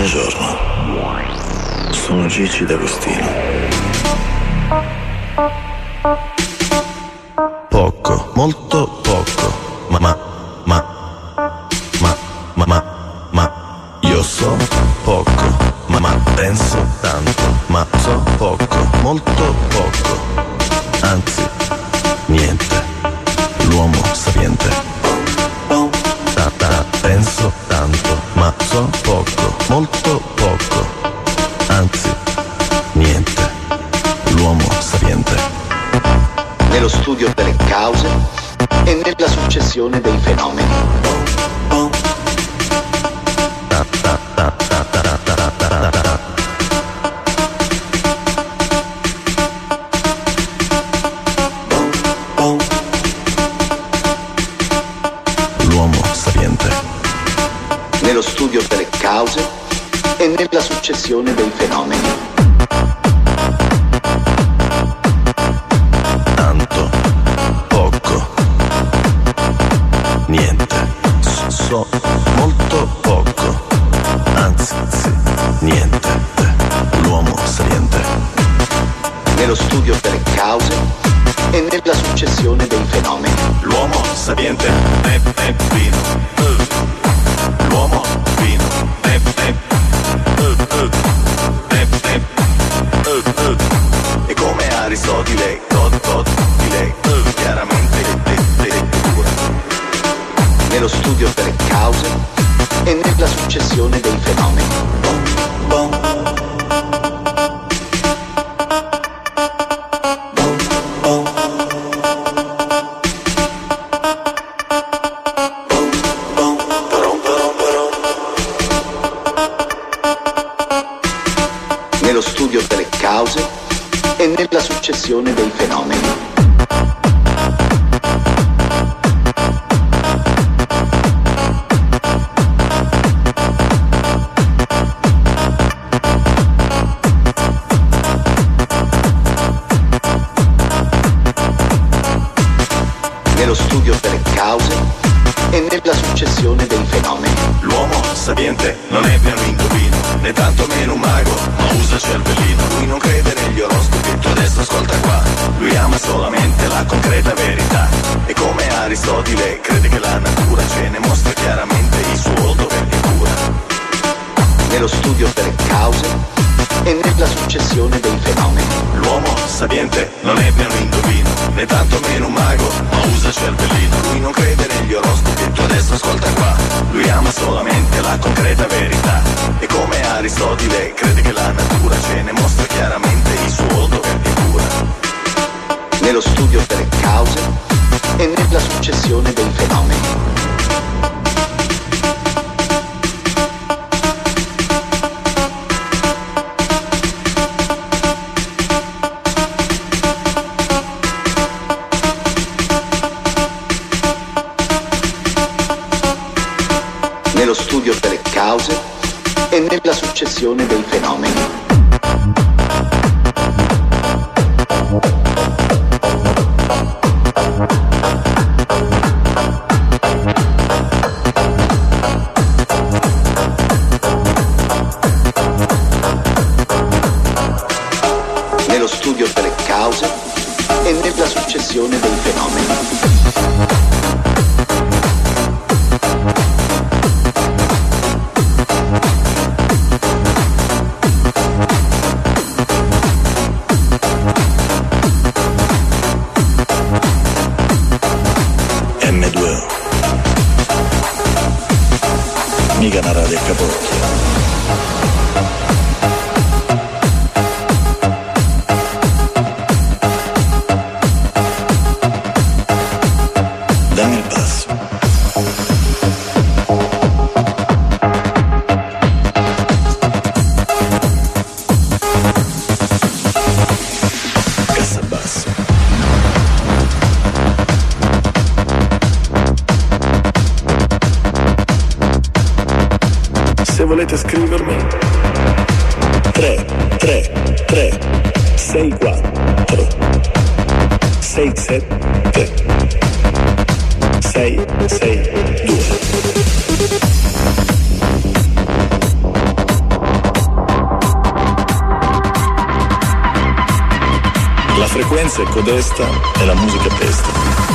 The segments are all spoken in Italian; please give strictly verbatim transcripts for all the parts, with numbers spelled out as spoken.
Buongiorno, sono Gigi D'Agostino. Poco, molto poco, ma ma ma ma ma ma ma io so poco, ma ma penso tanto, ma so poco, molto poco, anzi niente, l'uomo sapiente. Ta ta, penso tanto, ma so poco, molto poco, anzi niente, l'uomo sapiente. Nello studio delle cause e nella successione dei fenomeni. Ta ta ta ta ta ta ta ta ta ta. L'uomo sapiente. Nello studio delle cause e nella successione dei fenomeni. Tanto, poco, niente, so molto poco, anzi niente, l'uomo sapiente. Nello studio delle cause e nella successione dei fenomeni. L'uomo sapiente è, è fino, uh. L'uomo fino, è, è, uh, uh. è, è, uh, uh. E come Aristotele, tot, tot, di lei, uh. chiaramente è, è, è pura. Nello studio delle cause e nella successione dei fenomeni. Bom, bom. Nello studio delle cause e nella successione dei fenomeni. Nello studio delle cause e nella successione dei fenomeni. L'uomo sapiente non è piano indovino, né tanto meno un mago, ma usa cervellino. Lui non crede negli oroscopi, tu adesso ascolta qua. Lui ama solamente la concreta verità. E come Aristotele crede che la natura ce ne mostra chiaramente il suo volto per che cura. Nello studio delle cause e nella successione dei fenomeni. L'uomo sapiente non è piano indovino, né tanto meno un mago, ma usa cervellino. Lui non crede negli oroscopi, tu adesso ascolta qua. Lui ama solamente la concreta verità. E come Aristotele crede che la natura ce ne mostra chiaramente il suo volto per che cura. Nello studio delle cause e nella successione dei fenomeni. Nello studio delle cause e nella successione dei fenomeni. Nello studio delle cause e nella successione dei fenomeni. Mica una radio a capotto. Dammi il basso. Cassa basso. Se volete scrivermi tre tre tre sei quattro sei sette sei sei due. frequenza è codesta e la musica pesta.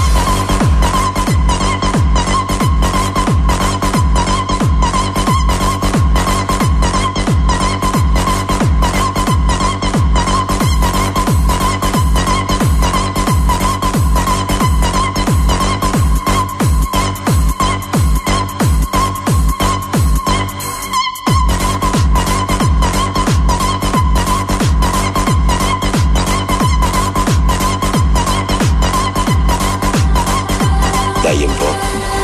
Dai un po'.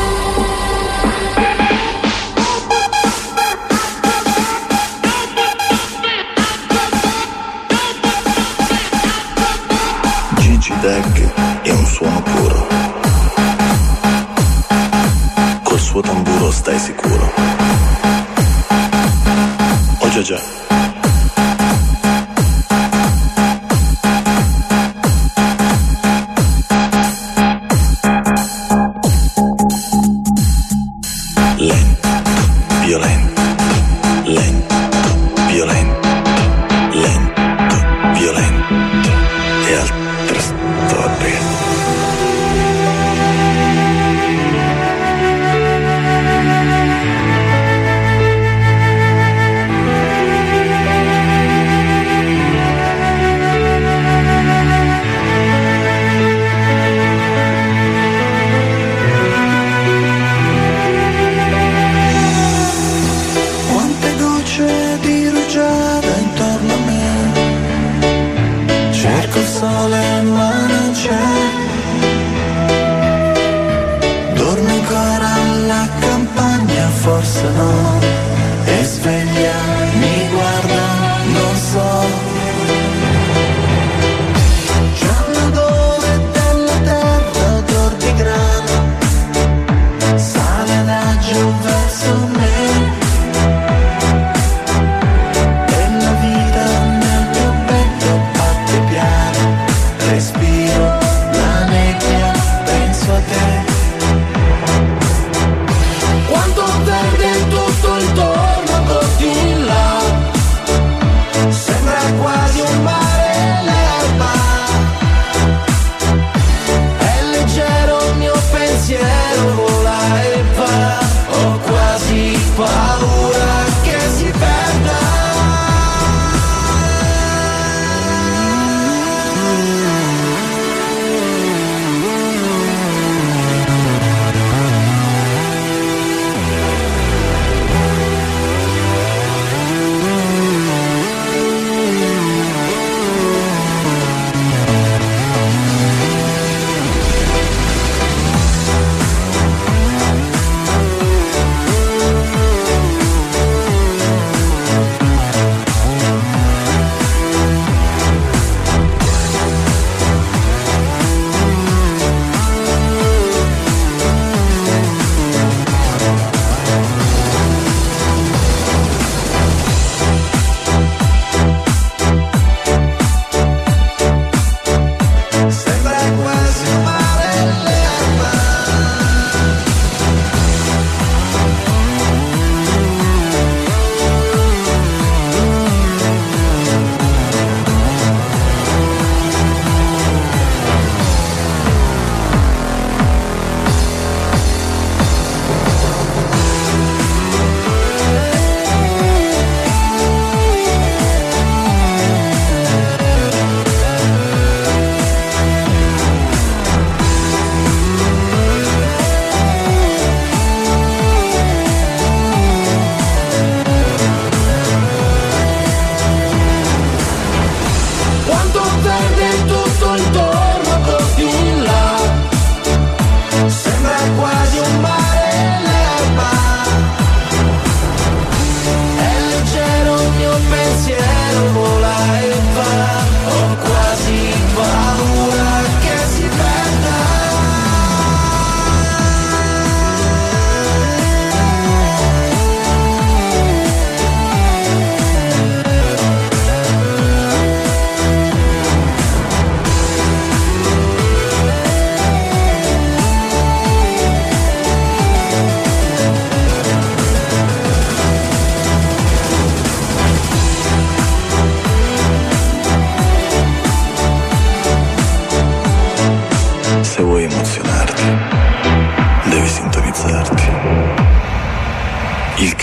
Gigi Dag è un suono puro. Col suo tamburo stai sicuro. Oh già già.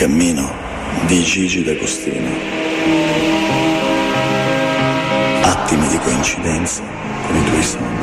cammino di Gigi D'Agostino. Attimi di coincidenza con i tuoi sogni.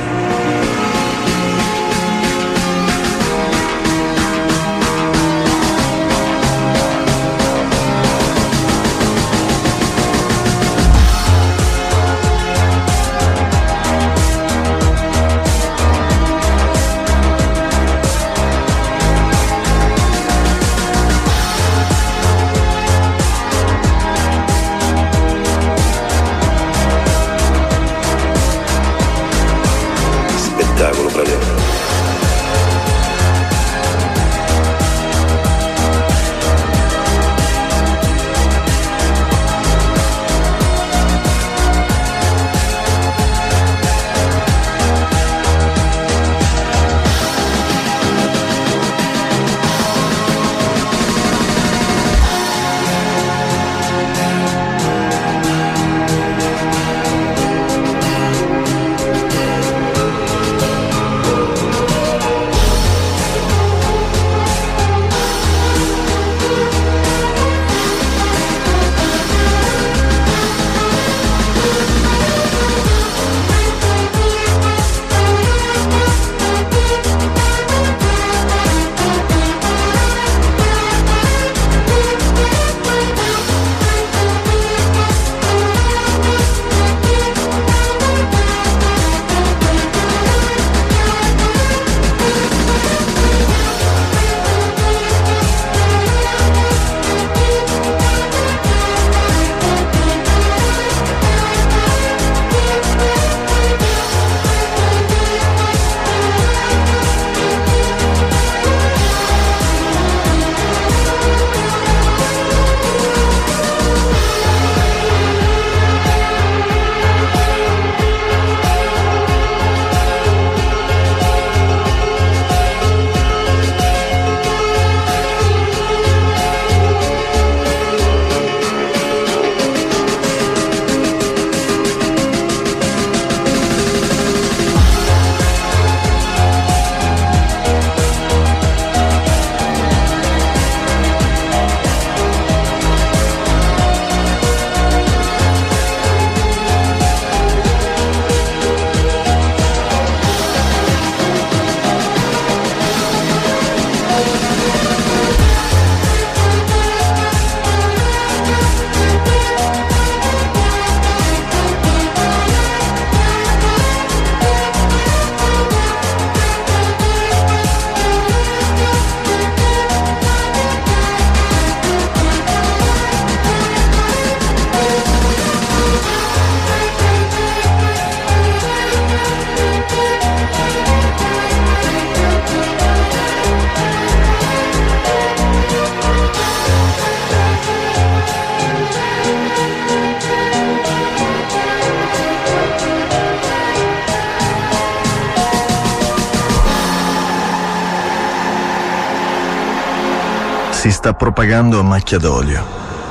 Si sta propagando a macchia d'olio,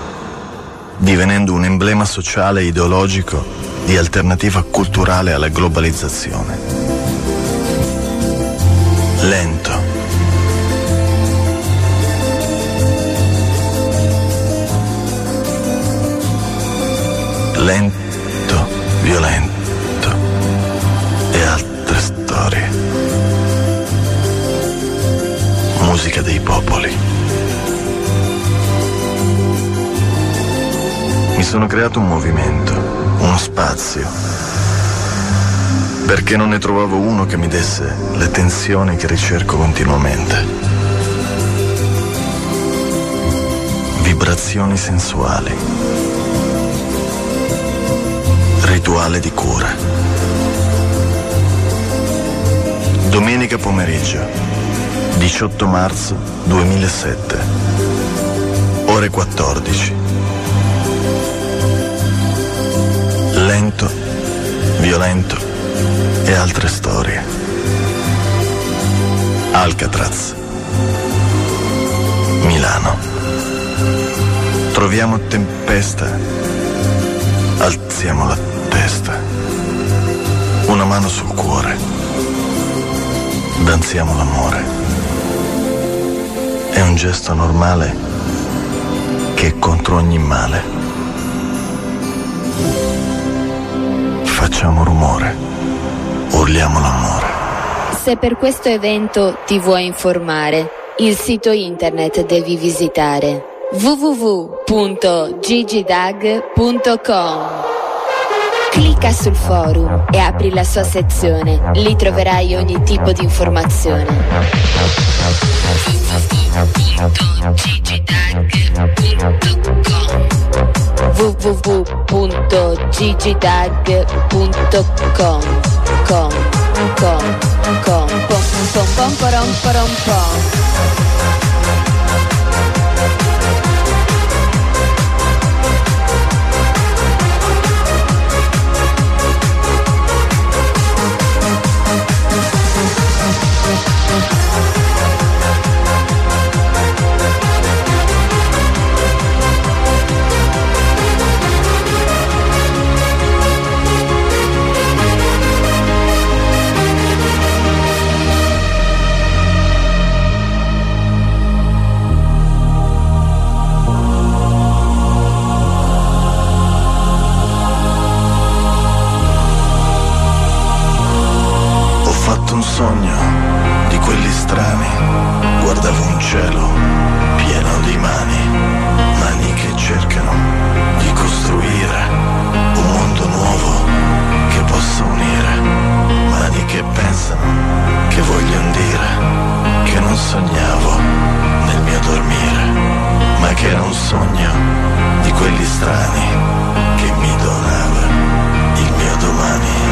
divenendo un emblema sociale e ideologico di alternativa culturale alla globalizzazione. Lento, lento, violento e altre storie. Musica dei popoli. Mi sono creato un movimento, uno spazio, perché non ne trovavo uno che mi desse le tensioni che ricerco continuamente. Vibrazioni sensuali, rituale di cura. Domenica pomeriggio, diciotto marzo duemilasette, ore quattordici. Lento, violento e altre storie. Alcatraz, Milano. Troviamo tempesta, alziamo la testa, una mano sul cuore, danziamo l'amore. È un gesto normale che è contro ogni male. Facciamo rumore, urliamo l'amore. Se per questo evento ti vuoi informare, il sito internet devi visitare w w w punto gigidag punto com. Clicca sul forum e apri la sua sezione, lì troverai ogni tipo di informazione. w w w punto gigidag punto com. com com com pom pom pom porom porom pom. Un sogno di quelli strani, guardavo un cielo pieno di mani, mani che cercano di costruire un mondo nuovo che possa unire, mani che pensano, che vogliono dire che non sognavo nel mio dormire, ma che era un sogno di quelli strani che mi donava il mio domani.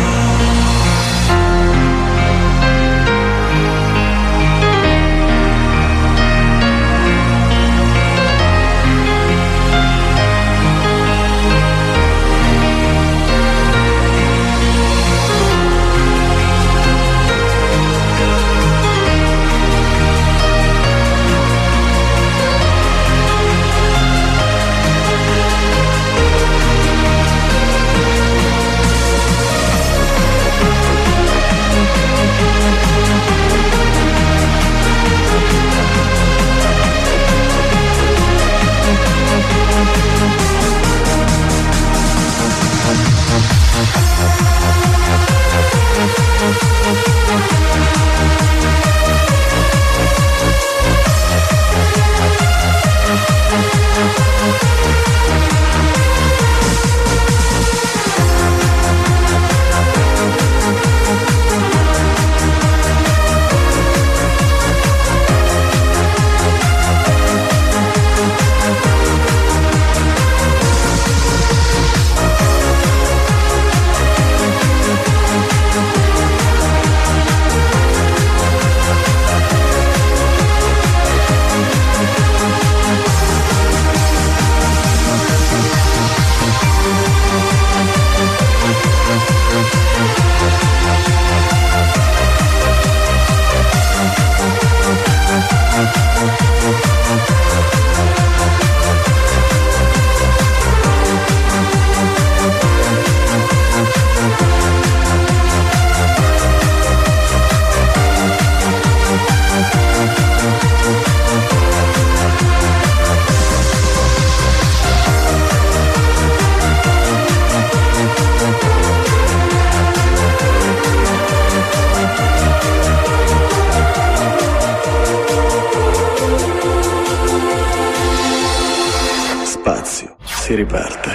Si riparte.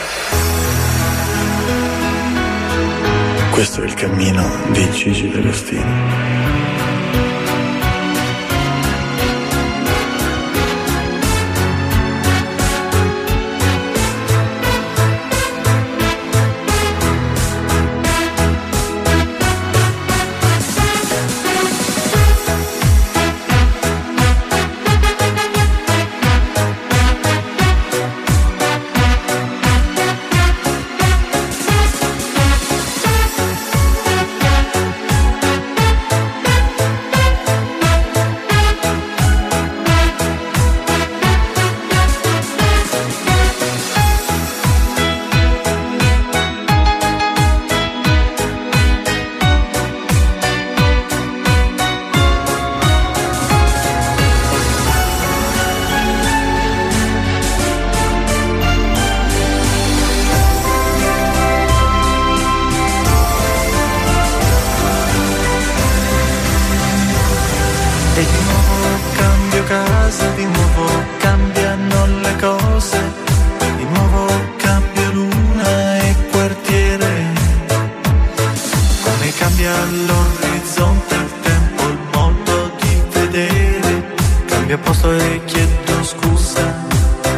Questo è il cammino di Gigi D'Agostino.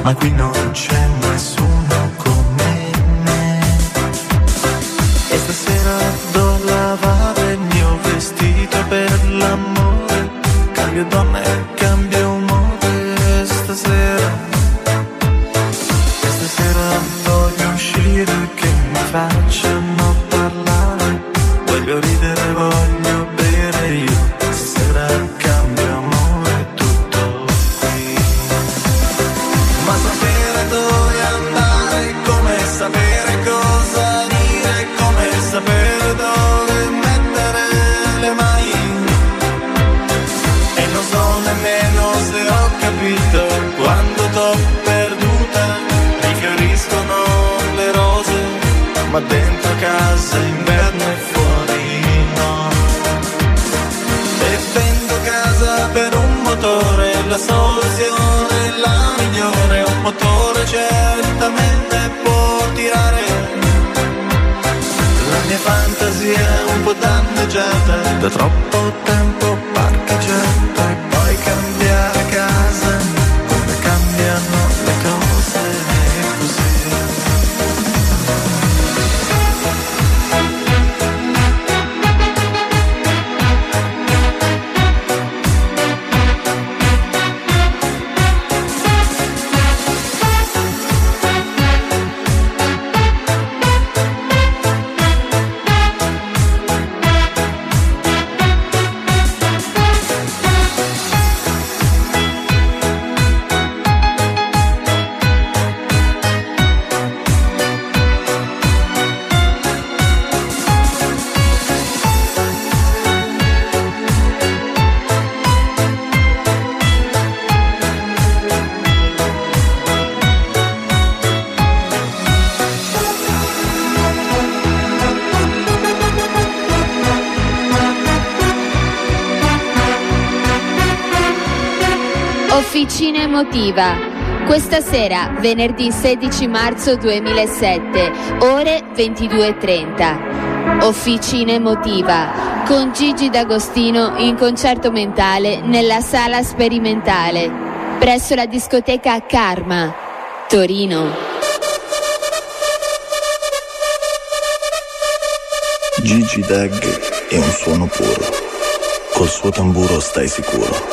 ma qui non c'è nessuno come me. E stasera do lavare il mio vestito per l'amore, cambio donna e cambio umore stasera. E stasera voglio uscire, che mi facciano parlare, voglio ridere, voglio bere io, stasera cambio amore, tutto qui. Ma sapere dove andare, come sapere cosa dire, come sapere dove mettere le mani. E non so nemmeno se ho capito quando t'ho perduta, rifioriscono le rose, ma dentro casa inverno e fuori no. E vendo casa per un motore, la soluzione è la migliore, un motore certamente può tirare. La mia fantasia è un po' danneggiata da troppo tempo parcheggiata, e poi cambiare casa come cambiano le cose, e così. Officina emotiva. Questa sera, venerdì sedici marzo duemilasette, ore ventidue e trenta. Officina emotiva con Gigi D'Agostino in concerto mentale nella sala sperimentale presso la discoteca Karma, Torino. Gigi Dag è un suono puro, col suo tamburo stai sicuro.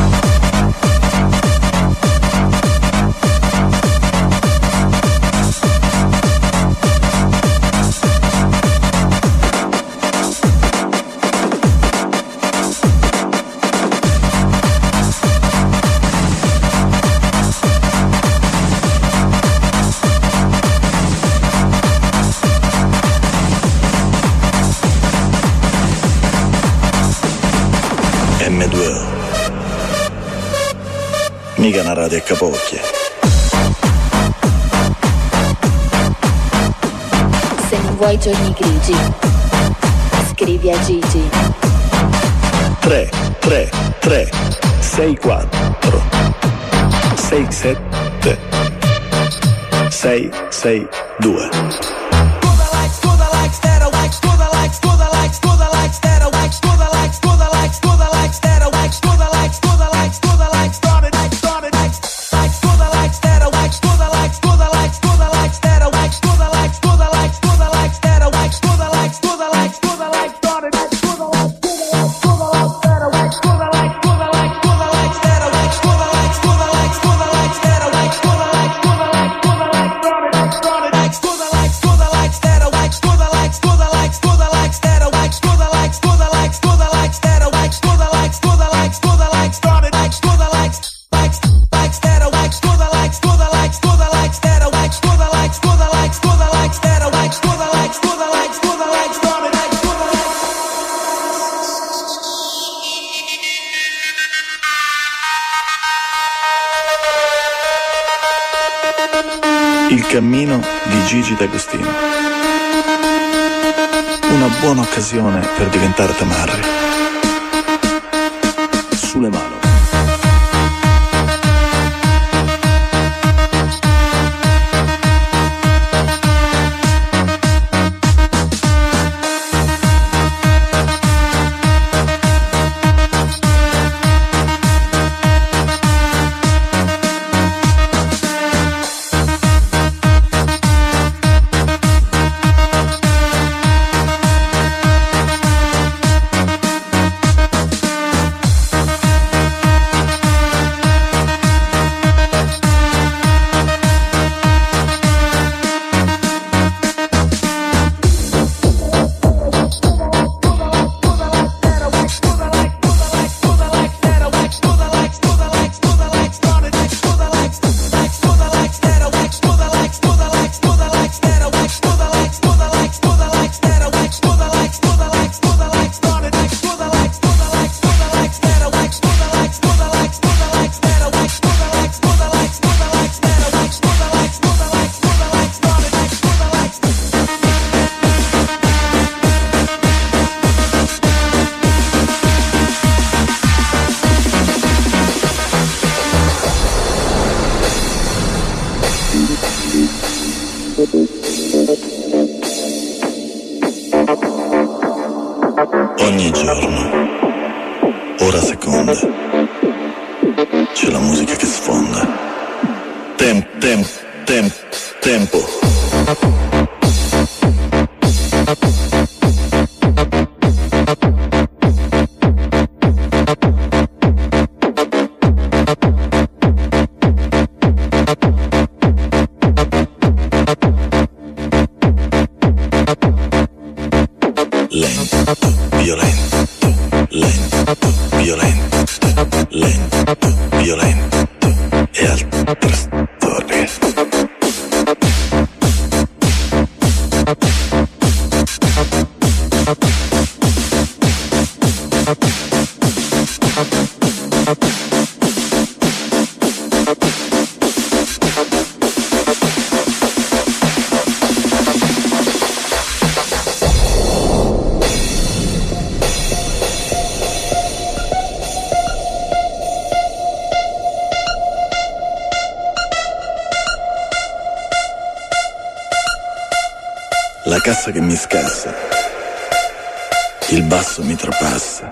emme due o, mica una radio a capocchia. Se non vuoi giorni grigi, scrivi a Gigi. tre tre tre sei quattro sei sette sei sei due. Il cammino di Gigi D'Agostino. Una buona occasione per diventare tamarri. Sulle mani. Ogni giorno, ora seconda, c'è la musica che sfonda. Tem, tem, tem, tempo. La cassa che mi scassa, il basso mi trapassa.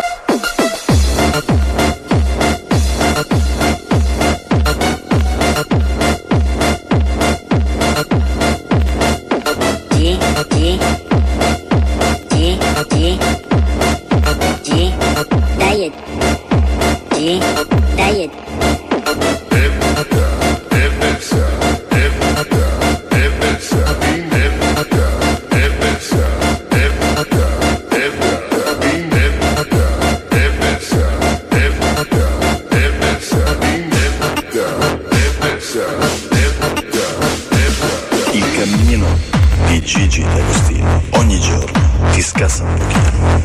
G, G, G, G, G, diet, G, diet. Gigi D'Agostino ogni giorno ti scassa un pochino.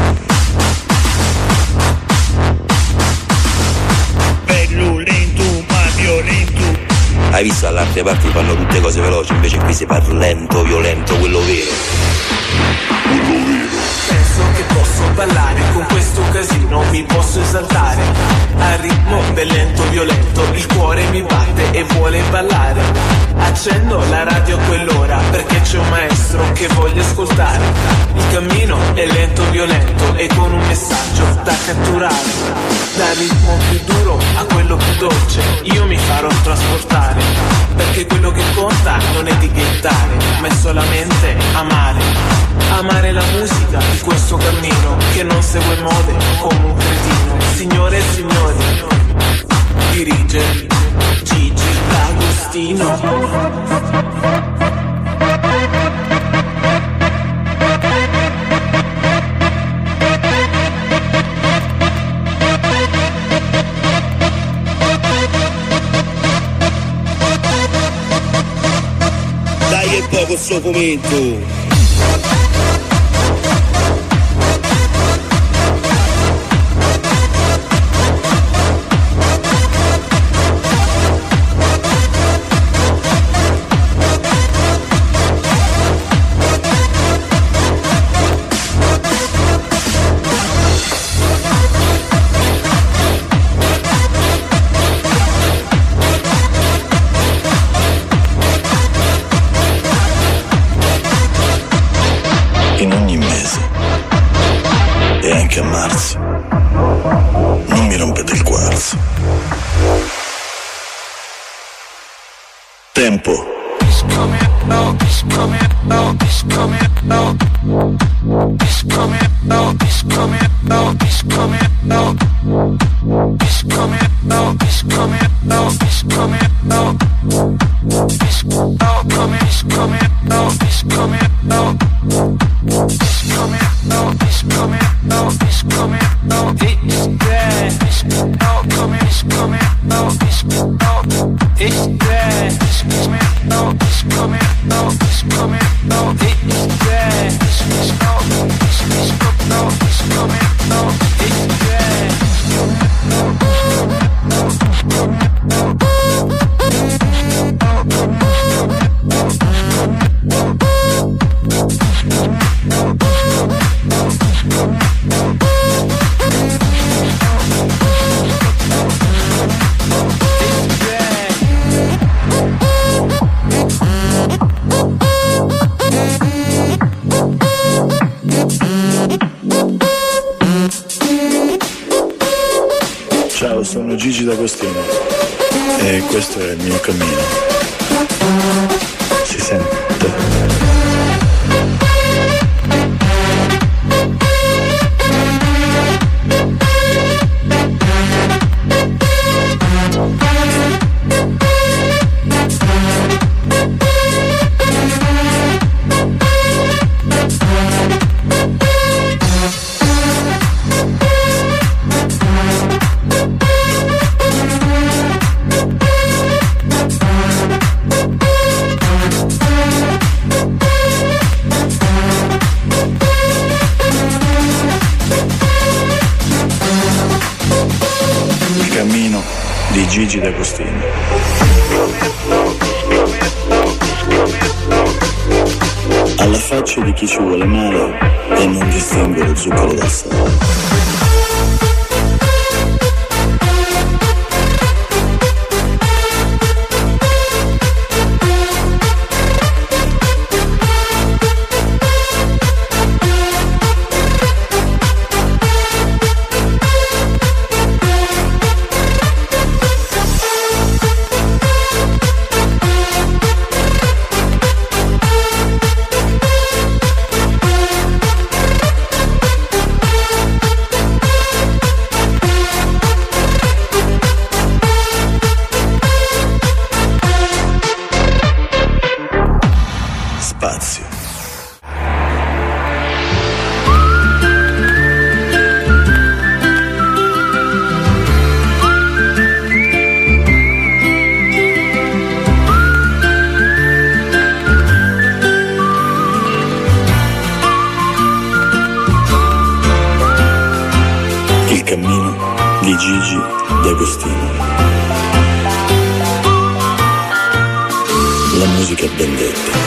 Bello, lento, ma violento. Hai visto all'altre parti fanno tutte cose veloci, invece qui si parla lento, violento, quello vero. Quello vero. Penso che posso ballare con questo casino, mi posso esaltare. Al ritmo del lento violento il cuore mi batte e vuole ballare. Accendo la radio a quell'ora perché c'è un maestro che voglio ascoltare. Il cammino è lento violento e con un messaggio da catturare. Dal ritmo più duro a quello più dolce io mi farò trasportare, perché quello che conta non è dighettare, ma è solamente amare. Amare la musica di questo cammino che non segue mode come un cretino. Signore e signori, dirige Gigi D'Agostino. Dai, è poco sto commento. In ogni mese e anche a marzo non mi rompete il quarzo. Tempo. It's coming out, it's coming out, it's coming out. It's coming out, it's coming out, it's coming out. It's coming out, it's coming out, it's coming out. It's out, coming, it's coming out, it's coming out. It's coming out, it's coming out, it's coming out. It's there, it's out, coming, it's coming out, it's out. It's there, it's coming out, it's coming out, it's coming out. It's there, it's out, it's coming out, it's coming out. It's there, it's coming out, it's coming out. sono Gigi D'Agostino e questo è il mio cammino. Si sente. Di Gigi D'Agostino. Alla faccia di chi ci vuole male e non distingue lo zucchero dal sale. Di Gigi D'Agostino. La musica ben detta.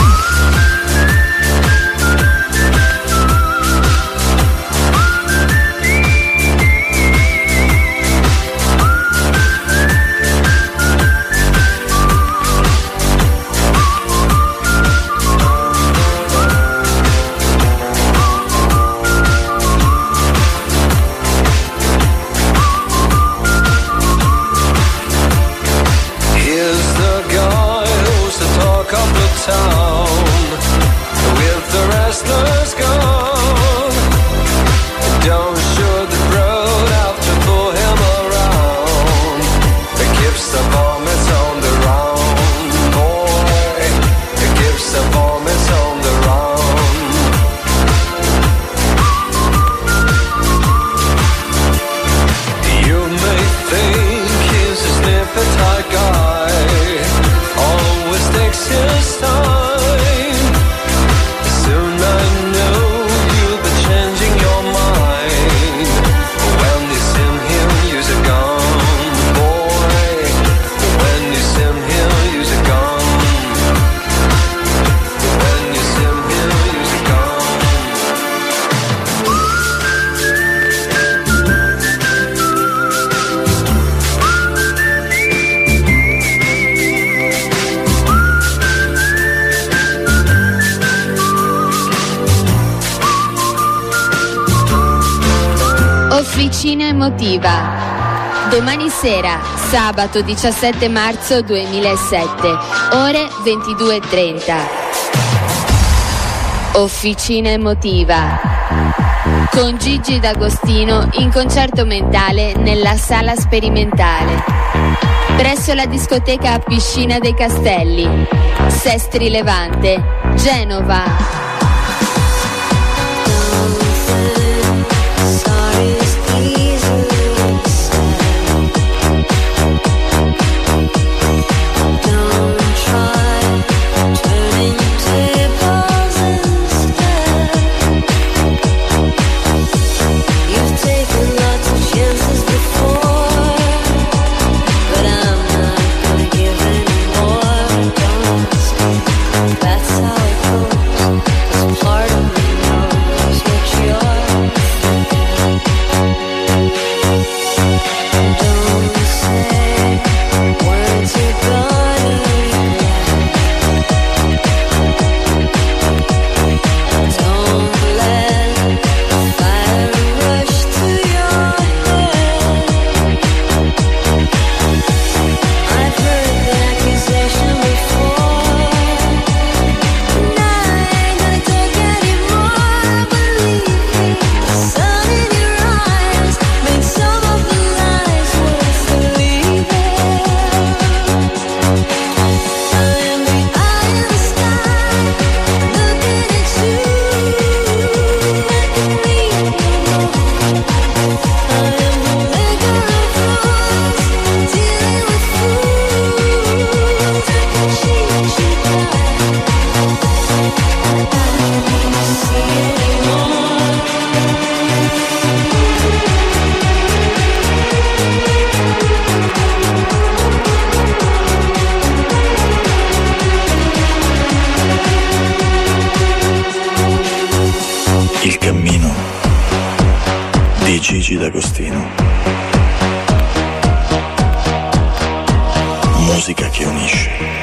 Officina emotiva. Domani sera, sabato diciassette marzo duemilasette, ore ventidue e trenta. Officina emotiva. Con Gigi D'Agostino in concerto mentale nella sala sperimentale. Presso la discoteca Piscina dei Castelli, Sestri Levante, Genova. That's how it goes. Gigi D'Agostino. Musica che unisce.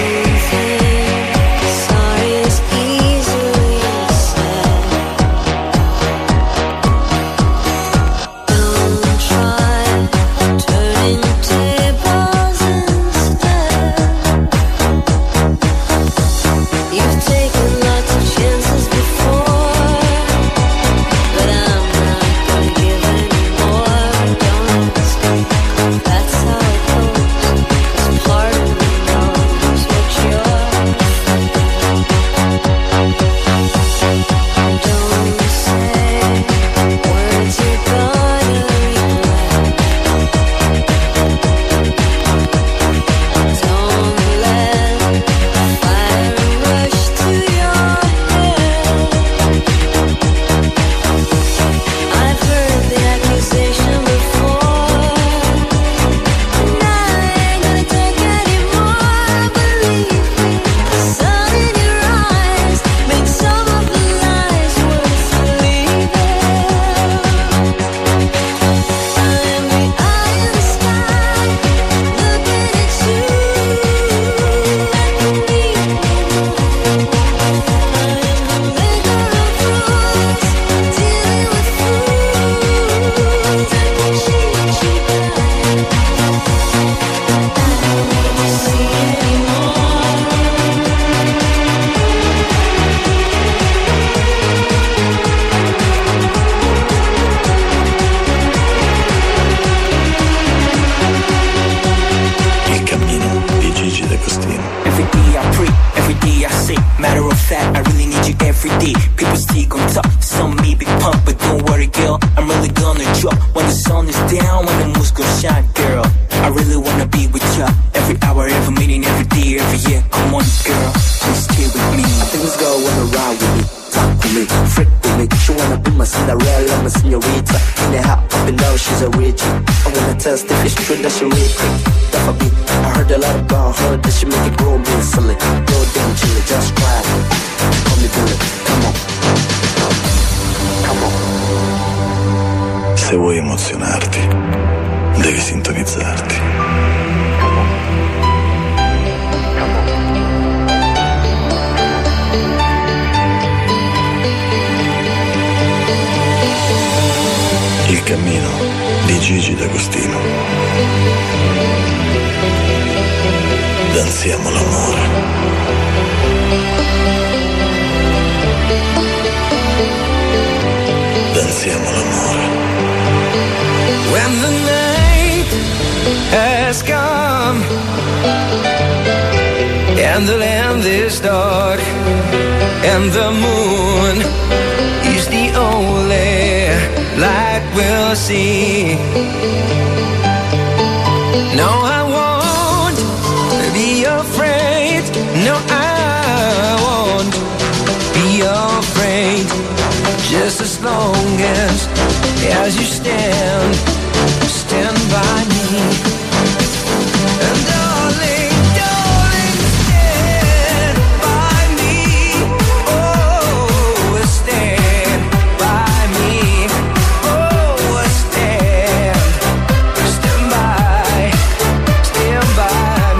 Se vuoi emozionarti, devi sintonizzarti. Il cammino di Gigi D'Agostino. Danziamo l'amore. Danziamo l'amore. When the night has come and the land is dark and the moon is the only light we'll see. No, I won't be afraid. No, I won't be afraid. Just as long as as you stand, stand by me. And darling, darling, stand by me. Oh, stand by me. Oh, stand, stand by, stand by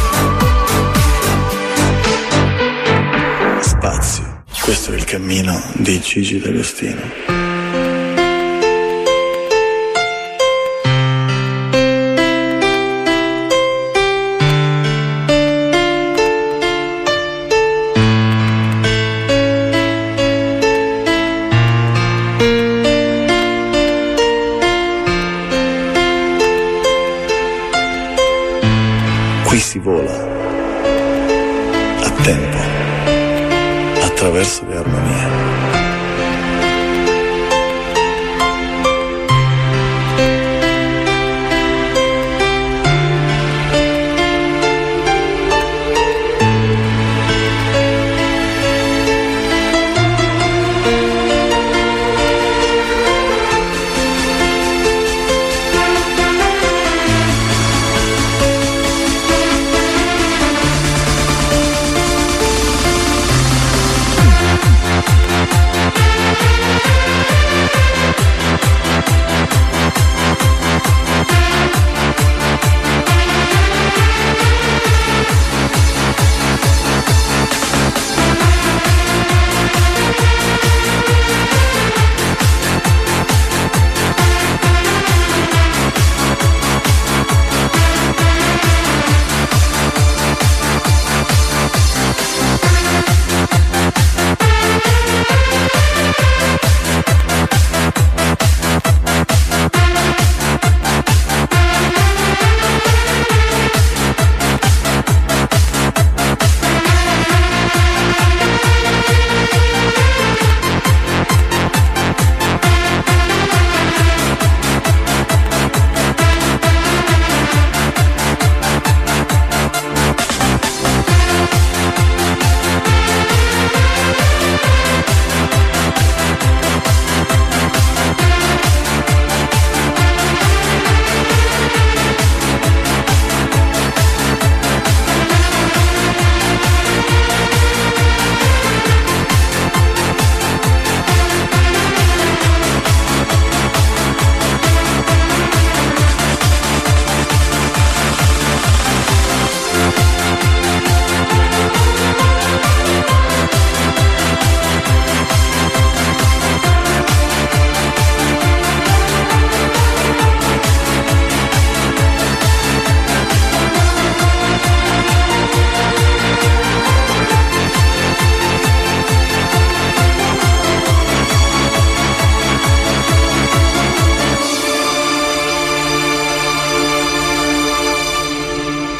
me. Spazio. Questo è il cammino di Gigi D'Agostino. Qui si vola a tempo, attraverso le armonie.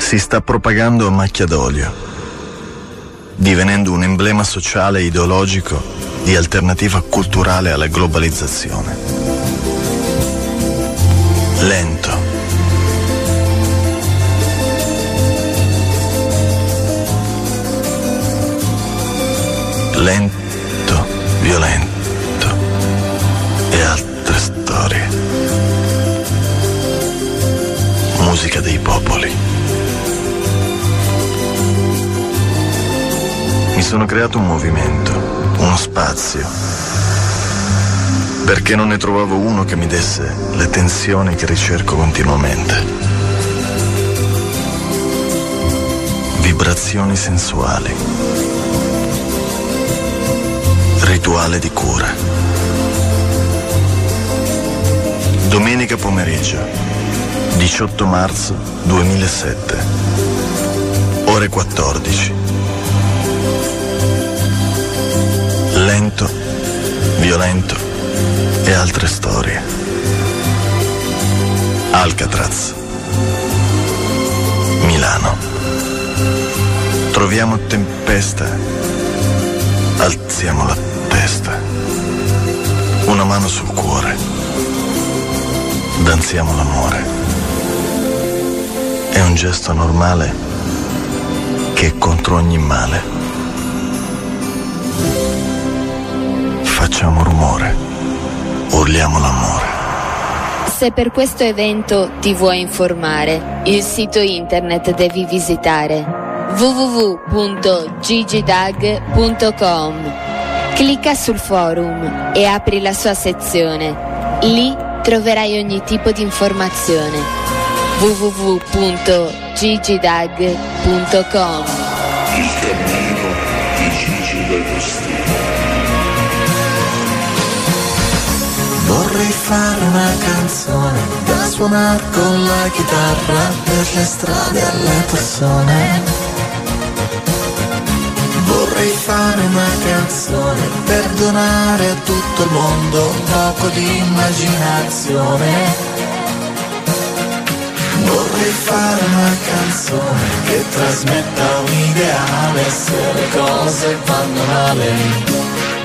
si sta propagando a macchia d'olio, divenendo un emblema sociale e ideologico di alternativa culturale alla globalizzazione. Lento. Lento, violento e altre storie. Musica dei popoli. Mi sono creato un movimento, uno spazio, perché non ne trovavo uno che mi desse le tensioni che ricerco continuamente. Vibrazioni sensuali. Rituale di cura. Domenica pomeriggio, diciotto marzo duemilasette, ore quattordici. Lento, violento e altre storie. Alcatraz, Milano. Troviamo tempesta, alziamo la testa, una mano sul cuore, danziamo l'amore. È un gesto normale che è contro ogni male. Facciamo rumore, urliamo l'amore. Se per questo evento ti vuoi informare, il sito internet devi visitare w w w punto gigidag punto com. Clicca sul forum e apri la sua sezione. Lì troverai ogni tipo di informazione. w w w punto gigidag punto com. Il cammino di Gigi D'Agostino. Vorrei fare una canzone da suonare con la chitarra per le strade alle persone. Vorrei fare una canzone per donare a tutto il mondo un poco di immaginazione. Vorrei fare una canzone che trasmetta un ideale se le cose vanno male.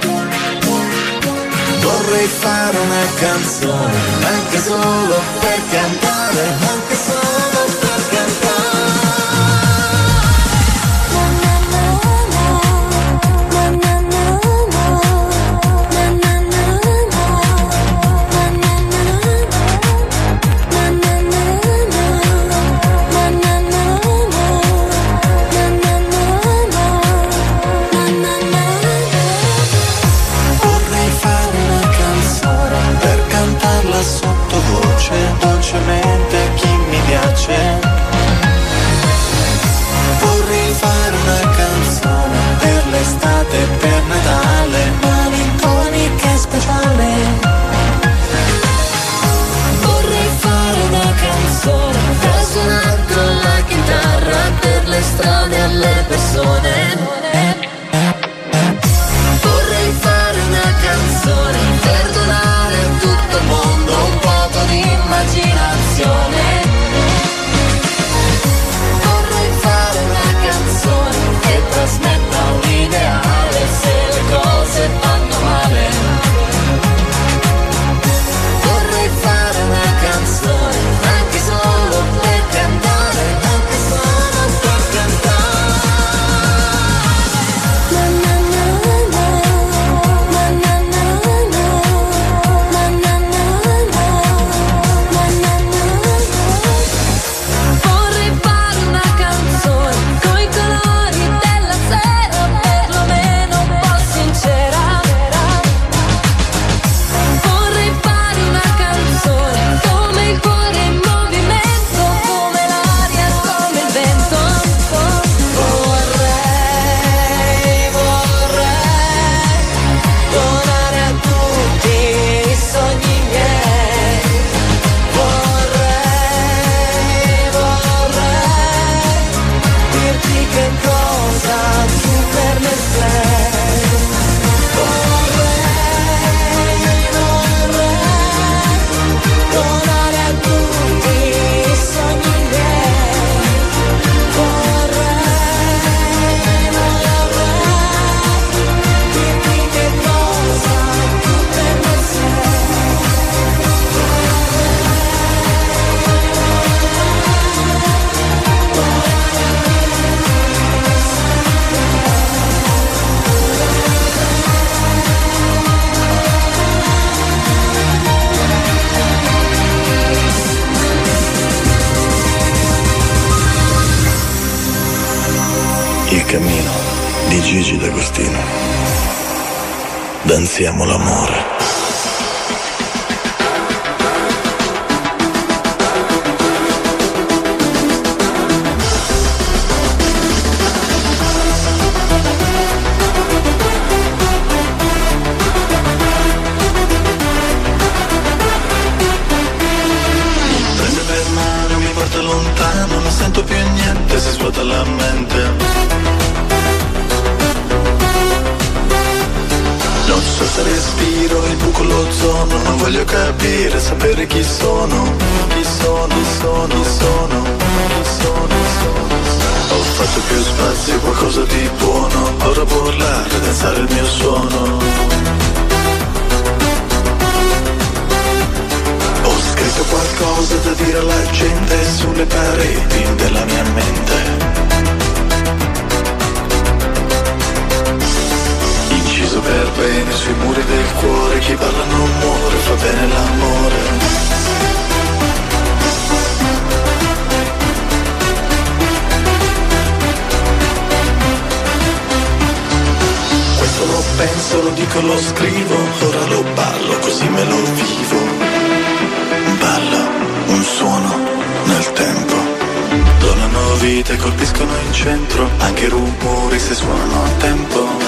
Vorrei fare una canzone anche solo per cantare, anche solo per cantare. Sottovoce, dolcemente a chi mi piace. di Gigi D'Agostino. Danziamo l'amore. Lontano, non sento più niente, si svuota la mente. Non so se respiro il buco, l'ozono, non voglio capire, sapere chi sono, chi sono, chi sono, chi sono, chi sono, chi sono. Ho fatto più spazio, qualcosa di buono, ora urlare, danzare il mio suono. Scritto qualcosa da dire alla gente sulle pareti della mia mente. Inciso per bene sui muri del cuore, chi parla non muore, fa bene l'amore. Questo lo penso, lo dico, lo scrivo, ora lo ballo, così me lo vivo. Balla, un suono nel tempo. Donano vita e colpiscono in centro anche i rumori se suonano a tempo.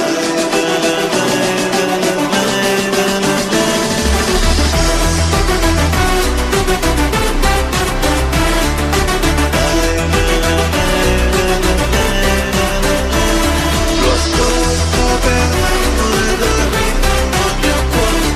Lo ascolto per amore del ritmo al mio cuore.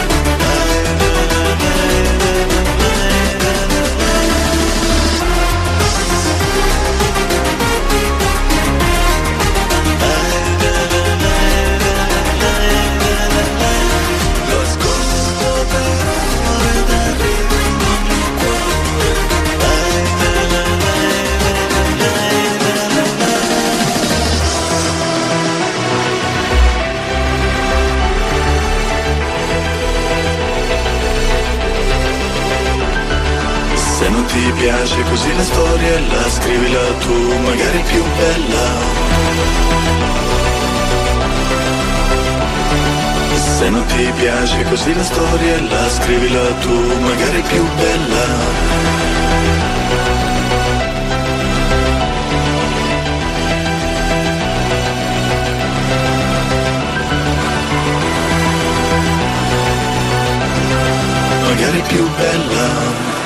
Se non ti piace così la storia, la scrivila tu, magari più bella. Se non ti piace così la storia, la scrivila tu, magari più bella. Magari più bella.